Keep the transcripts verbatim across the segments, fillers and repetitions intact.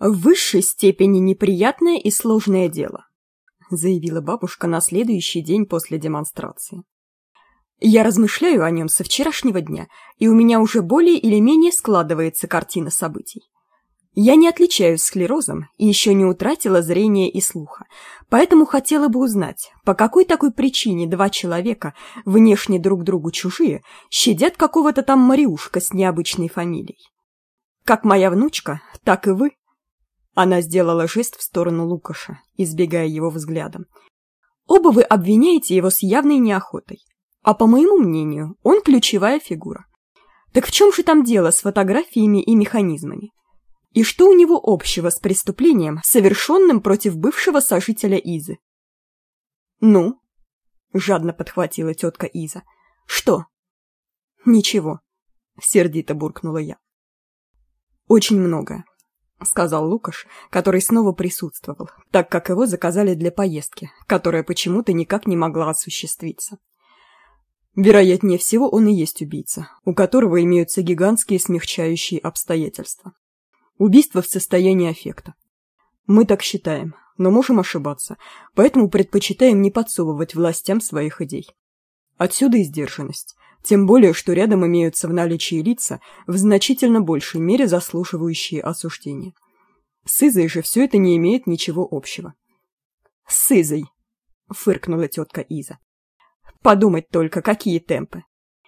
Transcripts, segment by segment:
«В высшей степени неприятное и сложное дело», заявила бабушка на следующий день после демонстрации. «Я размышляю о нем со вчерашнего дня, и у меня уже более или менее складывается картина событий. Я не отличаюсь склерозом и еще не утратила зрения и слуха, поэтому хотела бы узнать, по какой такой причине два человека, внешне друг другу чужие, щадят какого-то там Мариушка с необычной фамилией. Как моя внучка, так и вы». Она сделала жест в сторону Лукаша, избегая его взглядом. «Оба вы обвиняете его с явной неохотой, а по моему мнению, он ключевая фигура. Так в чем же там дело с фотографиями и механизмами? И что у него общего с преступлением, совершенным против бывшего сожителя Изы?» «Ну?» — жадно подхватила тетка Иза. «Что?» «Ничего», — сердито буркнула я. «Очень многое», — сказал Лукаш, который снова присутствовал, так как его заказали для поездки, которая почему-то никак не могла осуществиться. «Вероятнее всего, он и есть убийца, у которого имеются гигантские смягчающие обстоятельства. Убийство в состоянии аффекта. Мы так считаем, но можем ошибаться, поэтому предпочитаем не подсовывать властям своих идей. Отсюда и сдержанность, тем более, что рядом имеются в наличии лица, в значительно большей мере заслуживающие осуждения. С Изой же все это не имеет ничего общего». «С Изой!» — фыркнула тетка Иза. «Подумать только, какие темпы!»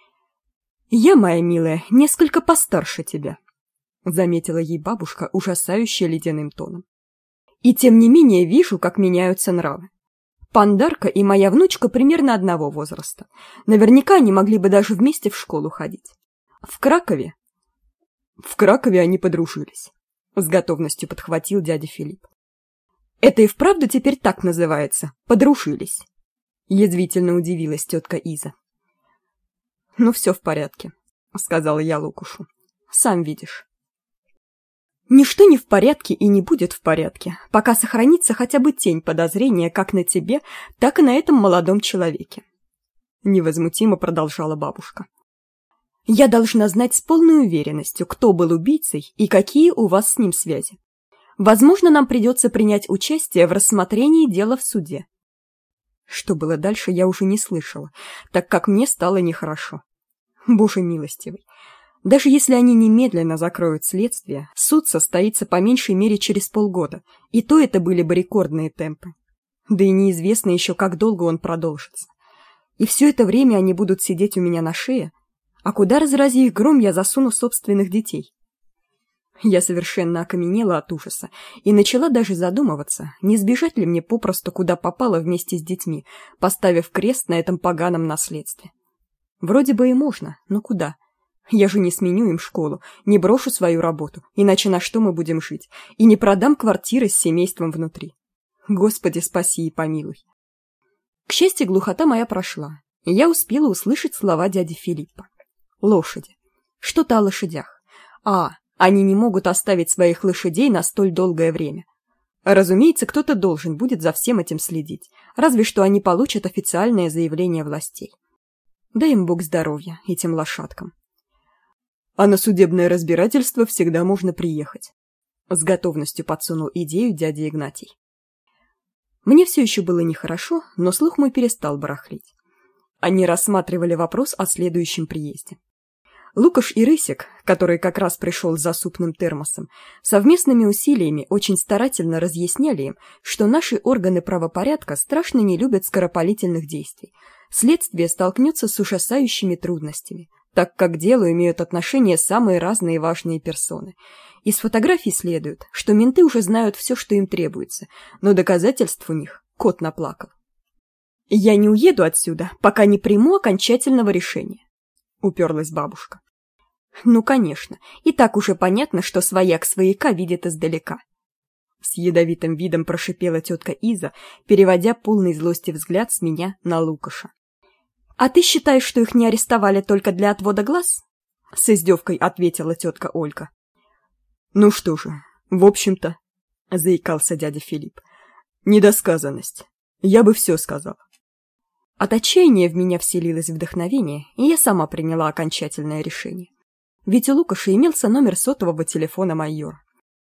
«Я, моя милая, несколько постарше тебя», — заметила ей бабушка, ужасающая ледяным тоном. «И тем не менее вижу, как меняются нравы. Пандарка и моя внучка примерно одного возраста. Наверняка они могли бы даже вместе в школу ходить. В Кракове...» «В Кракове они подружились», — с готовностью подхватил дядя Филипп. «Это и вправду теперь так называется? Подружились?» — язвительно удивилась тетка Иза. «Ну, все в порядке», — сказала я Лукушу. «Сам видишь». «Ничто не в порядке и не будет в порядке, пока сохранится хотя бы тень подозрения как на тебе, так и на этом молодом человеке», — невозмутимо продолжала бабушка. «Я должна знать с полной уверенностью, кто был убийцей и какие у вас с ним связи. Возможно, нам придется принять участие в рассмотрении дела в суде». Что было дальше, я уже не слышала, так как мне стало нехорошо. Боже милостивый! Даже если они немедленно закроют следствие, суд состоится по меньшей мере через полгода, и то это были бы рекордные темпы. Да и неизвестно еще, как долго он продолжится. И все это время они будут сидеть у меня на шее, а куда, разрази их гром, я засуну собственных детей? Я совершенно окаменела от ужаса и начала даже задумываться, не сбежать ли мне попросту куда попало вместе с детьми, поставив крест на этом поганом наследстве. Вроде бы и можно, но куда? Я же не сменю им школу, не брошу свою работу, иначе на что мы будем жить, и не продам квартиры с семейством внутри. Господи, спаси и помилуй. К счастью, глухота моя прошла, и я успела услышать слова дяди Филиппа. Лошади. Что-то о лошадях. А, они не могут оставить своих лошадей на столь долгое время. Разумеется, кто-то должен будет за всем этим следить, разве что они получат официальное заявление властей. Дай им Бог здоровья, этим лошадкам. А на судебное разбирательство всегда можно приехать. С готовностью подсунул идею дядя Игнатий. Мне все еще было нехорошо, но слух мой перестал барахлить. Они рассматривали вопрос о следующем приезде. Лукаш и Рысик, который как раз пришел за супным термосом, совместными усилиями очень старательно разъясняли им, что наши органы правопорядка страшно не любят скоропалительных действий. Следствие столкнется с ужасающими трудностями, так как к делу имеют отношение самые разные важные персоны. Из фотографий следует, что менты уже знают все, что им требуется, но доказательств у них кот наплакал. «Я не уеду отсюда, пока не приму окончательного решения», — уперлась бабушка. «Ну, конечно, и так уже понятно, что свояк свояка видит издалека». С ядовитым видом прошипела тетка Иза, переводя полный злости взгляд с меня на Лукаша. «А ты считаешь, что их не арестовали только для отвода глаз?» — с издевкой ответила тетка Ольга. «Ну что же, в общем-то», — заикался дядя Филипп, — «недосказанность. Я бы все сказал». От отчаяния в меня вселилось вдохновение, и я сама приняла окончательное решение. Ведь у Лукаша имелся номер сотового телефона майора.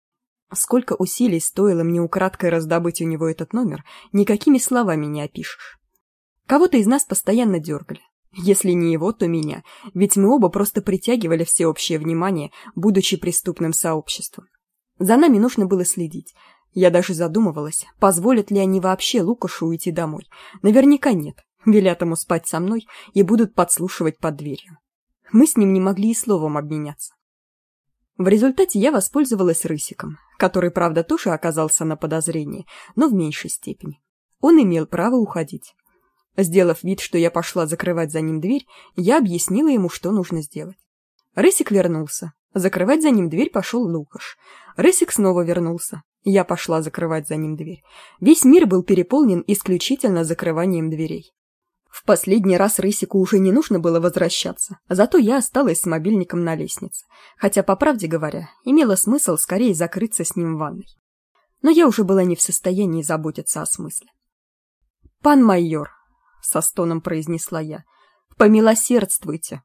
Сколько усилий стоило мне украдкой раздобыть у него этот номер, никакими словами не опишешь. Кого-то из нас постоянно дергали. Если не его, то меня, ведь мы оба просто притягивали всеобщее внимание, будучи преступным сообществом. За нами нужно было следить. Я даже задумывалась, позволят ли они вообще Лукашу уйти домой. Наверняка нет, велят ему спать со мной и будут подслушивать под дверью. Мы с ним не могли и словом обменяться. В результате я воспользовалась Рысиком, который, правда, тоже оказался на подозрении, но в меньшей степени. Он имел право уходить. Сделав вид, что я пошла закрывать за ним дверь, я объяснила ему, что нужно сделать. Рысик вернулся. Закрывать за ним дверь пошел Лукаш. Рысик снова вернулся. Я пошла закрывать за ним дверь. Весь мир был переполнен исключительно закрыванием дверей. В последний раз Рысику уже не нужно было возвращаться, зато я осталась с мобильником на лестнице, хотя, по правде говоря, имело смысл скорее закрыться с ним в ванной. Но я уже была не в состоянии заботиться о смысле. «Пан майор», — со стоном произнесла я, — «помилосердствуйте».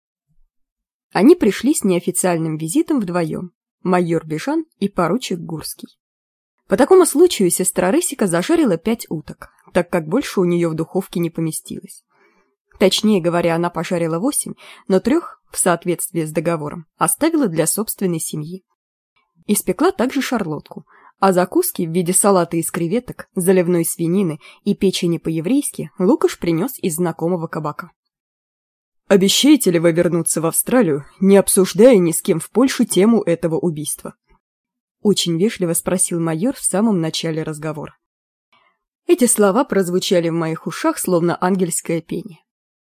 Они пришли с неофициальным визитом вдвоем, майор Бежан и поручик Гурский. По такому случаю сестра Рысика зажарила пять уток, так как больше у нее в духовке не поместилось. Точнее говоря, она пожарила восемь, но трех, в соответствии с договором, оставила для собственной семьи. Испекла также шарлотку, а закуски в виде салата из креветок, заливной свинины и печени по-еврейски Лукаш принес из знакомого кабака. «Обещаете ли вы вернуться в Австралию, не обсуждая ни с кем в Польше тему этого убийства?» Очень вежливо спросил майор в самом начале разговора. Эти слова прозвучали в моих ушах, словно ангельское пение.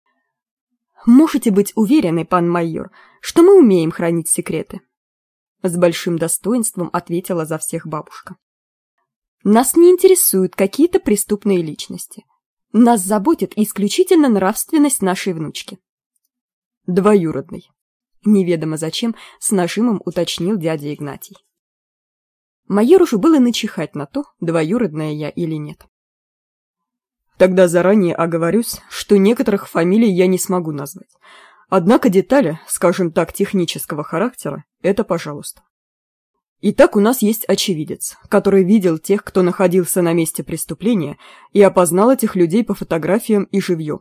«Можете быть уверены, пан майор, что мы умеем хранить секреты», — с большим достоинством ответила за всех бабушка. «Нас не интересуют какие-то преступные личности. Нас заботит исключительно нравственность нашей внучки». «Двоюродный», — неведомо зачем с нажимом уточнил дядя Игнатий. Майору же было начихать на то, двоюродная я или нет. «Тогда заранее оговорюсь, что некоторых фамилий я не смогу назвать. Однако детали, скажем так, технического характера, это пожалуйста. Итак, у нас есть очевидец, который видел тех, кто находился на месте преступления, и опознал этих людей по фотографиям и живьем».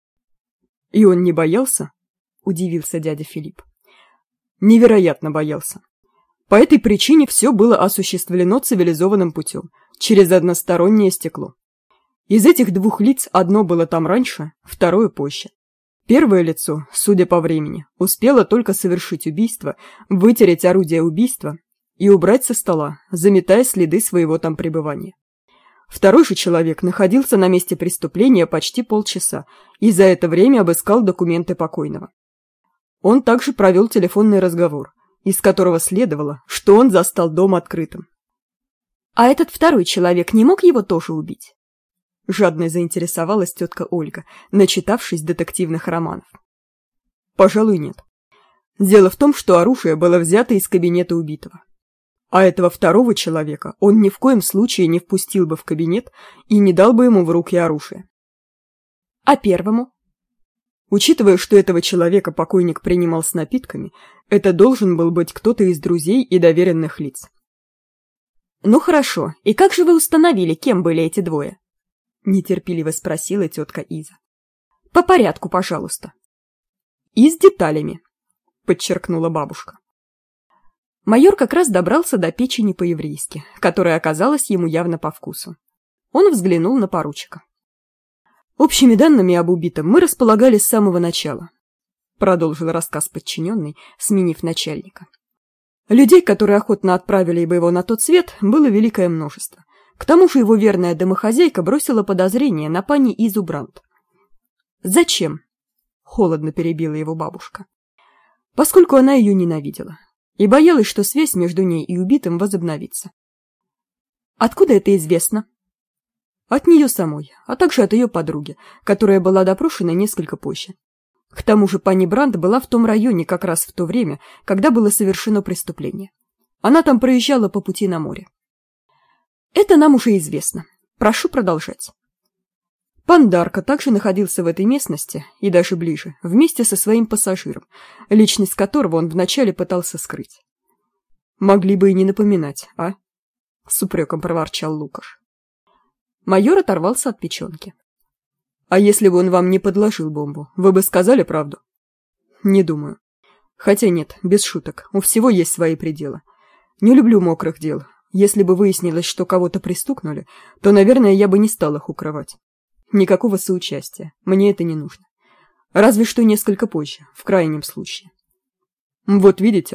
«И он не боялся?» — удивился дядя Филипп. «Невероятно боялся. По этой причине все было осуществлено цивилизованным путем, через одностороннее стекло. Из этих двух лиц одно было там раньше, второе позже. Первое лицо, судя по времени, успело только совершить убийство, вытереть орудие убийства и убрать со стола, заметая следы своего там пребывания. Второй же человек находился на месте преступления почти полчаса и за это время обыскал документы покойного. Он также провел телефонный разговор, из которого следовало, что он застал дом открытым. «А этот второй человек не мог его тоже убить?» Жадно заинтересовалась тетка Ольга, начитавшись детективных романов. «Пожалуй, нет. Дело в том, что оружие было взято из кабинета убитого. А этого второго человека он ни в коем случае не впустил бы в кабинет и не дал бы ему в руки оружие. А первому? Учитывая, что этого человека покойник принимал с напитками, это должен был быть кто-то из друзей и доверенных лиц». «Ну хорошо, и как же вы установили, кем были эти двое?» — нетерпеливо спросила тетка Иза. «По порядку, пожалуйста». «И с деталями», — подчеркнула бабушка. Майор как раз добрался до печени по-еврейски, которая оказалась ему явно по вкусу. Он взглянул на поручика. «Общими данными об убитом мы располагали с самого начала», — продолжил рассказ подчиненный, сменив начальника. «Людей, которые охотно отправили бы его на тот свет, было великое множество. К тому же его верная домохозяйка бросила подозрение на пани Изу Брандт». «Зачем?» — холодно перебила его бабушка. «Поскольку она ее ненавидела и боялась, что связь между ней и убитым возобновится». «Откуда это известно?» «От нее самой, а также от ее подруги, которая была допрошена несколько позже. К тому же пани Брандт была в том районе как раз в то время, когда было совершено преступление. Она там проезжала по пути на море». «Это нам уже известно. Прошу продолжать». Пан Дарко также находился в этой местности, и даже ближе, вместе со своим пассажиром, личность которого он вначале пытался скрыть. «Могли бы и не напоминать, а?» — с упреком проворчал Лукаш. Майор оторвался от печенки. «А если бы он вам не подложил бомбу, вы бы сказали правду?» «Не думаю. Хотя нет, без шуток, у всего есть свои пределы. Не люблю мокрых дел. Если бы выяснилось, что кого-то пристукнули, то, наверное, я бы не стал их укрывать. Никакого соучастия, мне это не нужно. Разве что несколько позже, в крайнем случае». «Вот видите?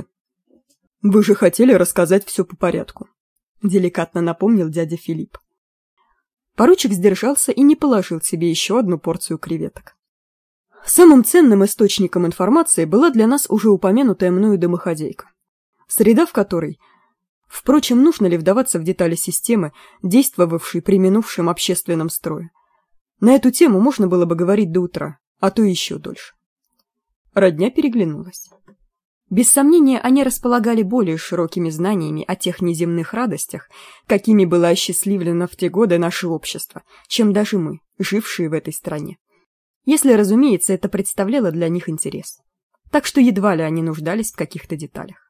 Вы же хотели рассказать все по порядку», — деликатно напомнил дядя Филипп. Поручик сдержался и не положил себе еще одну порцию креветок. Самым ценным источником информации была для нас уже упомянутая мною домохозяйка, среда в которой... Впрочем, нужно ли вдаваться в детали системы, действовавшей при минувшем общественном строе? На эту тему можно было бы говорить до утра, а то еще дольше. Родня переглянулась. Без сомнения, они располагали более широкими знаниями о тех неземных радостях, какими было осчастливлено в те годы наше общество, чем даже мы, жившие в этой стране. Если, разумеется, это представляло для них интерес. Так что едва ли они нуждались в каких-то деталях.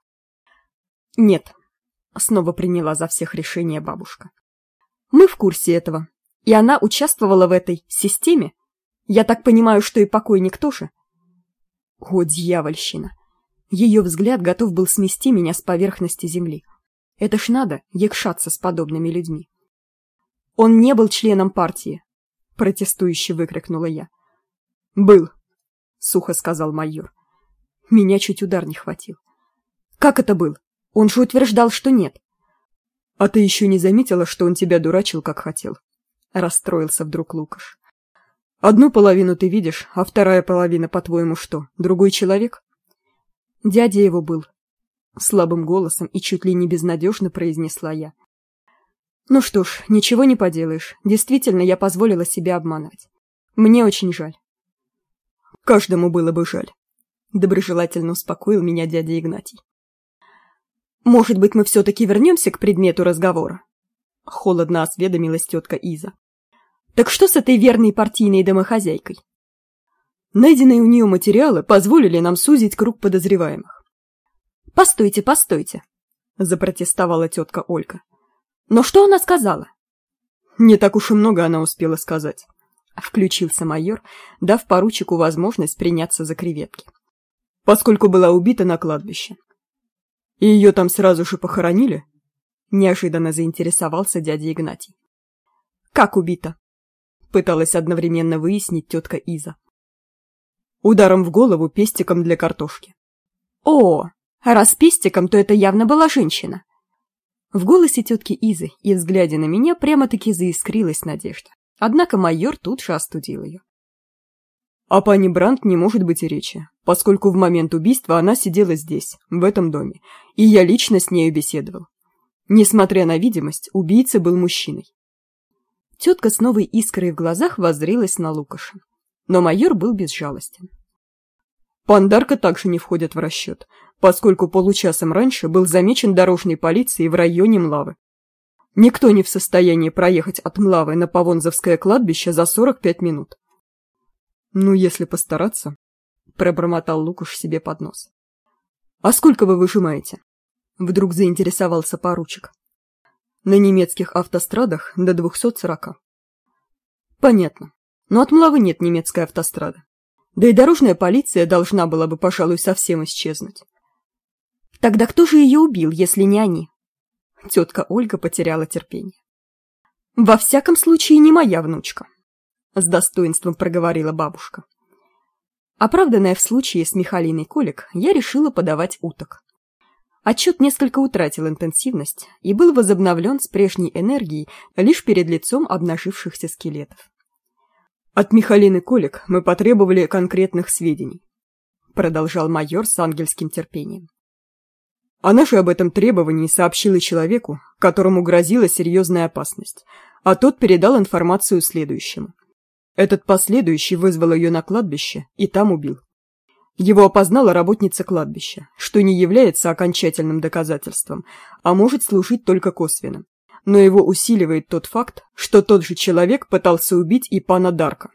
«Нет», — снова приняла за всех решение бабушка. «Мы в курсе этого, и она участвовала в этой системе. Я так понимаю, что и покойник тоже?» О, дьявольщина! Ее взгляд готов был смести меня с поверхности земли. Это ж надо якшаться с подобными людьми. «Он не был членом партии», — протестующе выкрикнула я. «Был», — сухо сказал майор. Меня чуть удар не хватил. «Как это был? Он же утверждал, что нет». «А ты еще не заметила, что он тебя дурачил, как хотел?» — расстроился вдруг Лукаш. «Одну половину ты видишь, а вторая половина, по-твоему, что, другой человек?» «Дядя его был», — слабым голосом и чуть ли не безнадежно произнесла я. «Ну что ж, ничего не поделаешь. Действительно, я позволила себя обманывать. Мне очень жаль». «Каждому было бы жаль», — доброжелательно успокоил меня дядя Игнатий. «Может быть, мы все-таки вернемся к предмету разговора?» — холодно осведомилась тетка Иза. «Так что с этой верной партийной домохозяйкой?» Найденные у нее материалы позволили нам сузить круг подозреваемых. «Постойте, постойте», — запротестовала тетка Ольга. «Но что она сказала?» «Не так уж и много она успела сказать», — включился майор, дав поручику возможность приняться за креветки. «Поскольку была убита на кладбище». «И ее там сразу же похоронили?» — неожиданно заинтересовался дядя Игнатий. «Как убита?» — пыталась одновременно выяснить тетка Иза. «Ударом в голову пестиком для картошки». «О, раз пестиком, то это явно была женщина». В голосе тетки Изы и взгляде на меня прямо-таки заискрилась надежда. Однако майор тут же остудил ее. «О пани Брандт не может быть и речи, поскольку в момент убийства она сидела здесь, в этом доме, и я лично с нею беседовал. Несмотря на видимость, убийца был мужчиной». Тетка с новой искрой в глазах воззрелась на Лукаша. Но майор был безжалостен. «Пандарка также не входит в расчет, поскольку получасом раньше был замечен дорожной полицией в районе Млавы. Никто не в состоянии проехать от Млавы на Повонзовское кладбище за сорок пять минут». «Ну, если постараться», — пробормотал Лукаш себе под нос. «А сколько вы выжимаете?» — вдруг заинтересовался поручик. «На немецких автострадах до двухсот сорока». «Понятно. Но от Млавы нет немецкой автострады. Да и дорожная полиция должна была бы, пожалуй, совсем исчезнуть». «Тогда кто же ее убил, если не они?» Тетка Ольга потеряла терпение. «Во всяком случае, не моя внучка», — с достоинством проговорила бабушка. Оправданная в случае с Михалиной Колик, я решила подавать уток. Отчет несколько утратил интенсивность и был возобновлен с прежней энергией лишь перед лицом обнажившихся скелетов. «От Михалины Колик мы потребовали конкретных сведений», — продолжал майор с ангельским терпением. «Она же об этом требовании сообщила человеку, которому грозила серьезная опасность, а тот передал информацию следующему. Этот последующий вызвал ее на кладбище и там убил. Его опознала работница кладбища, что не является окончательным доказательством, а может служить только косвенным. Но его усиливает тот факт, что тот же человек пытался убить и пана Дарка».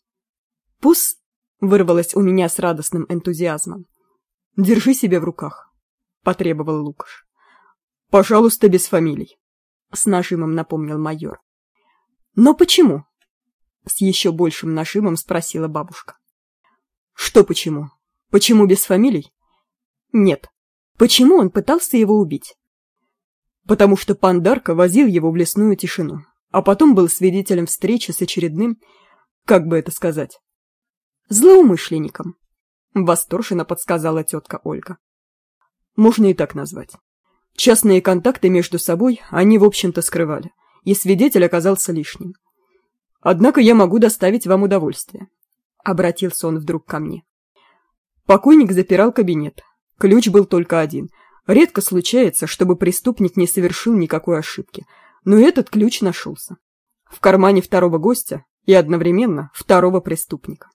«Пус!» — вырвалось у меня с радостным энтузиазмом. «Держи себя в руках», — потребовал Лукаш. «Пожалуйста, без фамилий». — с нажимом напомнил майор. «Но почему?» — с еще большим нажимом спросила бабушка. «Что почему? Почему без фамилий?» «Нет. Почему он пытался его убить?» «Потому что пан Дарко возил его в лесную тишину, а потом был свидетелем встречи с очередным, как бы это сказать, злоумышленником», — восторженно подсказала тетка Ольга. «Можно и так назвать. Частные контакты между собой они, в общем-то, скрывали, и свидетель оказался лишним. Однако я могу доставить вам удовольствие», — обратился он вдруг ко мне. «Покойник запирал кабинет. Ключ был только один. Редко случается, чтобы преступник не совершил никакой ошибки, но этот ключ нашелся. В кармане второго гостя и одновременно второго преступника».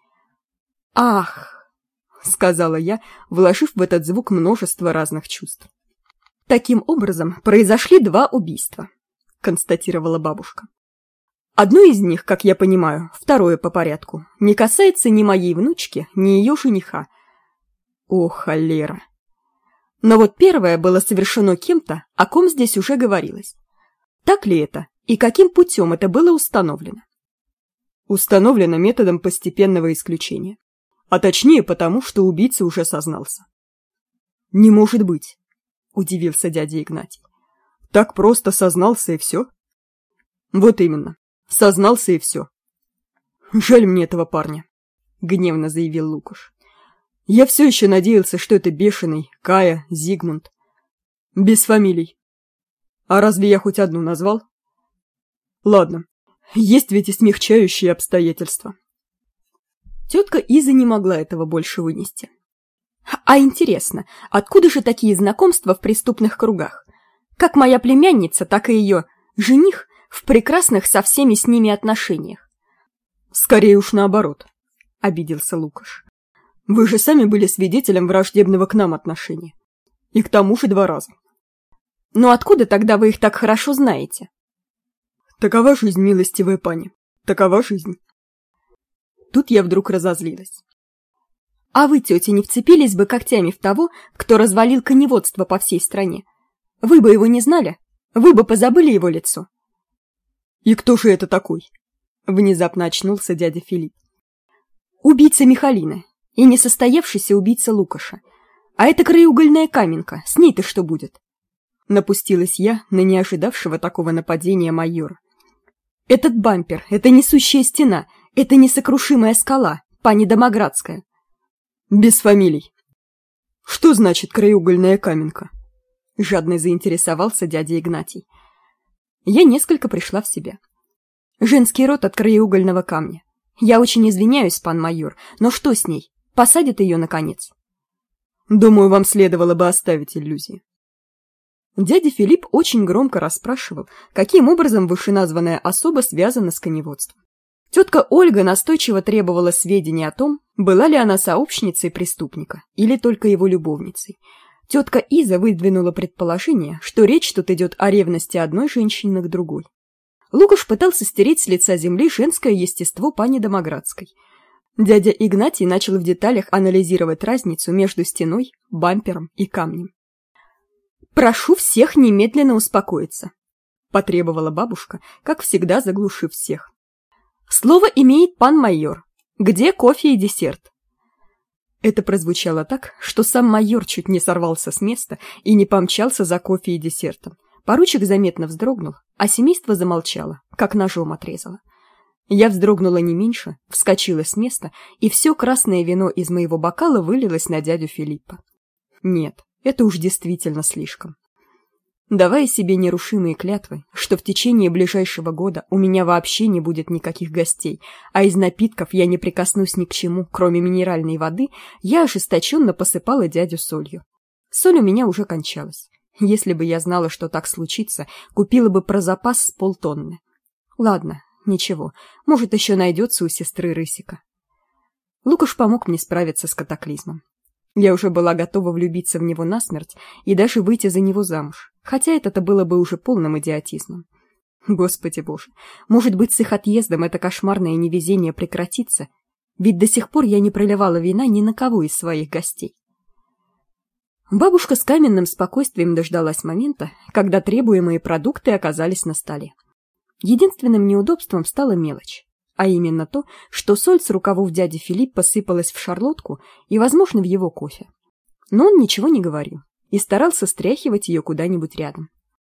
«Ах!» — сказала я, вложив в этот звук множество разных чувств. «Таким образом, произошли два убийства», — констатировала бабушка. «Одно из них, как я понимаю, второе по порядку, не касается ни моей внучки, ни ее жениха. О, холера! Но вот первое было совершено кем-то, о ком здесь уже говорилось. Так ли это, и каким путем это было установлено?» «Установлено методом постепенного исключения. А точнее потому, что убийца уже сознался». «Не может быть», — удивился дядя Игнатий. «Так просто сознался и все?» «Вот именно. Сознался и все. Жаль мне этого парня», — гневно заявил Лукаш. «Я все еще надеялся, что это бешеный, Кая, Зигмунд. Без фамилий. А разве я хоть одну назвал? Ладно, есть ведь и смягчающие обстоятельства». Тетка Иза не могла этого больше вынести. «А интересно, откуда же такие знакомства в преступных кругах? Как моя племянница, так и ее жених в прекрасных со всеми с ними отношениях». «Скорее уж наоборот», — обиделся Лукаш. «Вы же сами были свидетелем враждебного к нам отношения. И к тому же два раза». «Но откуда тогда вы их так хорошо знаете?» «Такова жизнь, милостивая пани, такова жизнь». Тут я вдруг разозлилась. «А вы, тетя, не вцепились бы когтями в того, кто развалил коневодство по всей стране? Вы бы его не знали? Вы бы позабыли его лицо?» «И кто же это такой?» — внезапно очнулся дядя Филипп. «Убийца Михалины и несостоявшийся убийца Лукаша. А это краеугольная каменка, с ней-то что будет?» Напустилась я на неожидавшего такого нападения майора. «Этот бампер, это несущая стена, это несокрушимая скала, пани Домоградская». «Без фамилий». «Что значит краеугольная каменка?» Жадно заинтересовался дядя Игнатий. Я несколько пришла в себя. «Женский род от краеугольного камня. Я очень извиняюсь, пан майор, но что с ней? Посадят ее, наконец?» «Думаю, вам следовало бы оставить иллюзии». Дядя Филипп очень громко расспрашивал, каким образом вышеназванная особа связана с коневодством. Тетка Ольга настойчиво требовала сведений о том, была ли она сообщницей преступника или только его любовницей. Тетка Иза выдвинула предположение, что речь тут идет о ревности одной женщины к другой. Лукаш пытался стереть с лица земли женское естество пани Домоградской. Дядя Игнатий начал в деталях анализировать разницу между стеной, бампером и камнем. «Прошу всех немедленно успокоиться», — потребовала бабушка, как всегда заглушив всех. «Слово имеет пан майор. Где кофе и десерт?» Это прозвучало так, что сам майор чуть не сорвался с места и не помчался за кофе и десертом. Поручик заметно вздрогнул, а семейство замолчало, как ножом отрезало. Я вздрогнула не меньше, вскочила с места, и все красное вино из моего бокала вылилось на дядю Филиппа. Нет, это уж действительно слишком. Давая себе нерушимые клятвы, что в течение ближайшего года у меня вообще не будет никаких гостей, а из напитков я не прикоснусь ни к чему, кроме минеральной воды, я ожесточенно посыпала дядю солью. Соль у меня уже кончалась. Если бы я знала, что так случится, купила бы про запас с полтонны. Ладно, ничего, может, еще найдется у сестры Рысика. Лукаш помог мне справиться с катаклизмом. Я уже была готова влюбиться в него насмерть и даже выйти за него замуж, хотя это-то было бы уже полным идиотизмом. Господи боже, может быть, с их отъездом это кошмарное невезение прекратится, ведь до сих пор я не проливала вина ни на кого из своих гостей. Бабушка с каменным спокойствием дождалась момента, когда требуемые продукты оказались на столе. Единственным неудобством стала мелочь, а именно то, что соль с рукавов дяди Филиппа сыпалась в шарлотку и, возможно, в его кофе. Но он ничего не говорил и старался стряхивать ее куда-нибудь рядом.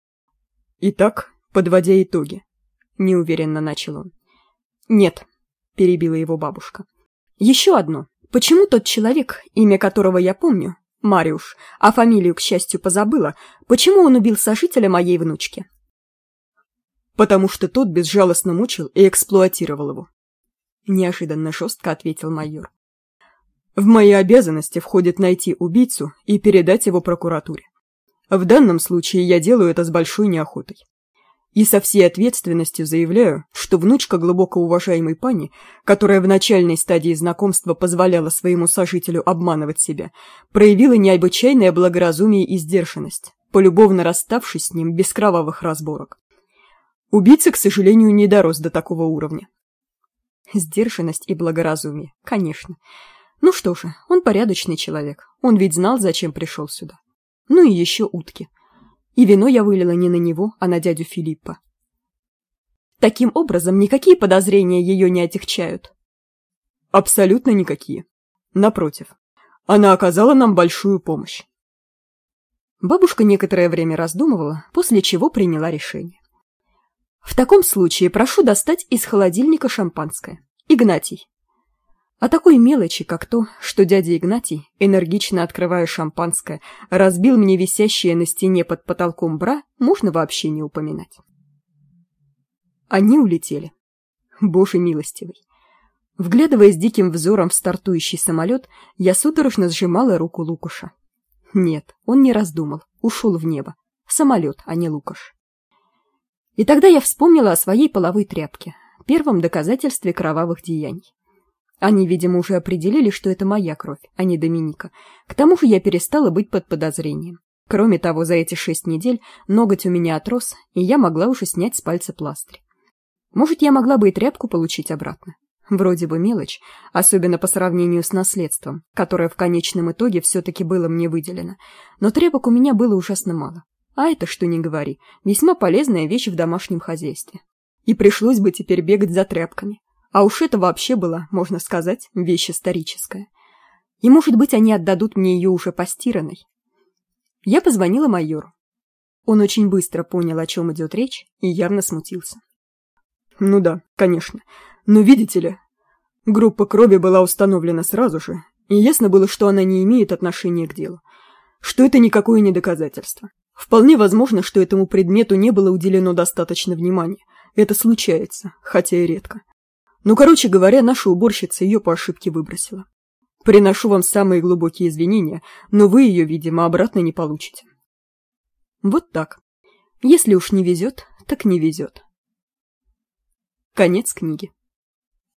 «Итак, подводя итоги», — неуверенно начал он. «Нет», — перебила его бабушка. «Еще одно. Почему тот человек, имя которого я помню, Мариуш, а фамилию, к счастью, позабыла, почему он убил сожителя моей внучки?» «Потому что тот безжалостно мучил и эксплуатировал его», — неожиданно жестко ответил майор. «В мои обязанности входит найти убийцу и передать его прокуратуре. В данном случае я делаю это с большой неохотой. И со всей ответственностью заявляю, что внучка глубоко уважаемой пани, которая в начальной стадии знакомства позволяла своему сожителю обманывать себя, проявила необычайное благоразумие и сдержанность, полюбовно расставшись с ним без кровавых разборок. Убийца, к сожалению, не дорос до такого уровня». Сдержанность и благоразумие, конечно. Ну что же, он порядочный человек, он ведь знал, зачем пришел сюда. Ну и еще утки. И вино я вылила не на него, а на дядю Филиппа. Таким образом, никакие подозрения ее не отягчают. Абсолютно никакие. Напротив, она оказала нам большую помощь. Бабушка некоторое время раздумывала, после чего приняла решение. В таком случае прошу достать из холодильника шампанское. Игнатий. О такой мелочи, как то, что дядя Игнатий, энергично открывая шампанское, разбил мне висящее на стене под потолком бра, можно вообще не упоминать. Они улетели. Боже милостивый. Вглядываясь диким взором в стартующий самолет, я судорожно сжимала руку Лукаша. Нет, он не раздумал, ушел в небо. Самолет, а не Лукаш. И тогда я вспомнила о своей половой тряпке, первом доказательстве кровавых деяний. Они, видимо, уже определили, что это моя кровь, а не Доминика. К тому же я перестала быть под подозрением. Кроме того, за эти шесть недель ноготь у меня отрос, и я могла уже снять с пальца пластырь. Может, я могла бы и тряпку получить обратно. Вроде бы мелочь, особенно по сравнению с наследством, которое в конечном итоге все-таки было мне выделено. Но тряпок у меня было ужасно мало. А это, что ни говори, весьма полезная вещь в домашнем хозяйстве. И пришлось бы теперь бегать за тряпками. А уж это вообще была, можно сказать, вещь историческая. И, может быть, они отдадут мне ее уже постиранной. Я позвонила майору. Он очень быстро понял, о чем идет речь, и явно смутился. «Ну да, конечно. Но видите ли, группа крови была установлена сразу же, и ясно было, что она не имеет отношения к делу. Что это никакое не доказательство. Вполне возможно, что этому предмету не было уделено достаточно внимания. Это случается, хотя и редко. Ну, короче говоря, наша уборщица ее по ошибке выбросила. Приношу вам самые глубокие извинения, но вы ее, видимо, обратно не получите». Вот так. Если уж не везет, так не везет. Конец книги.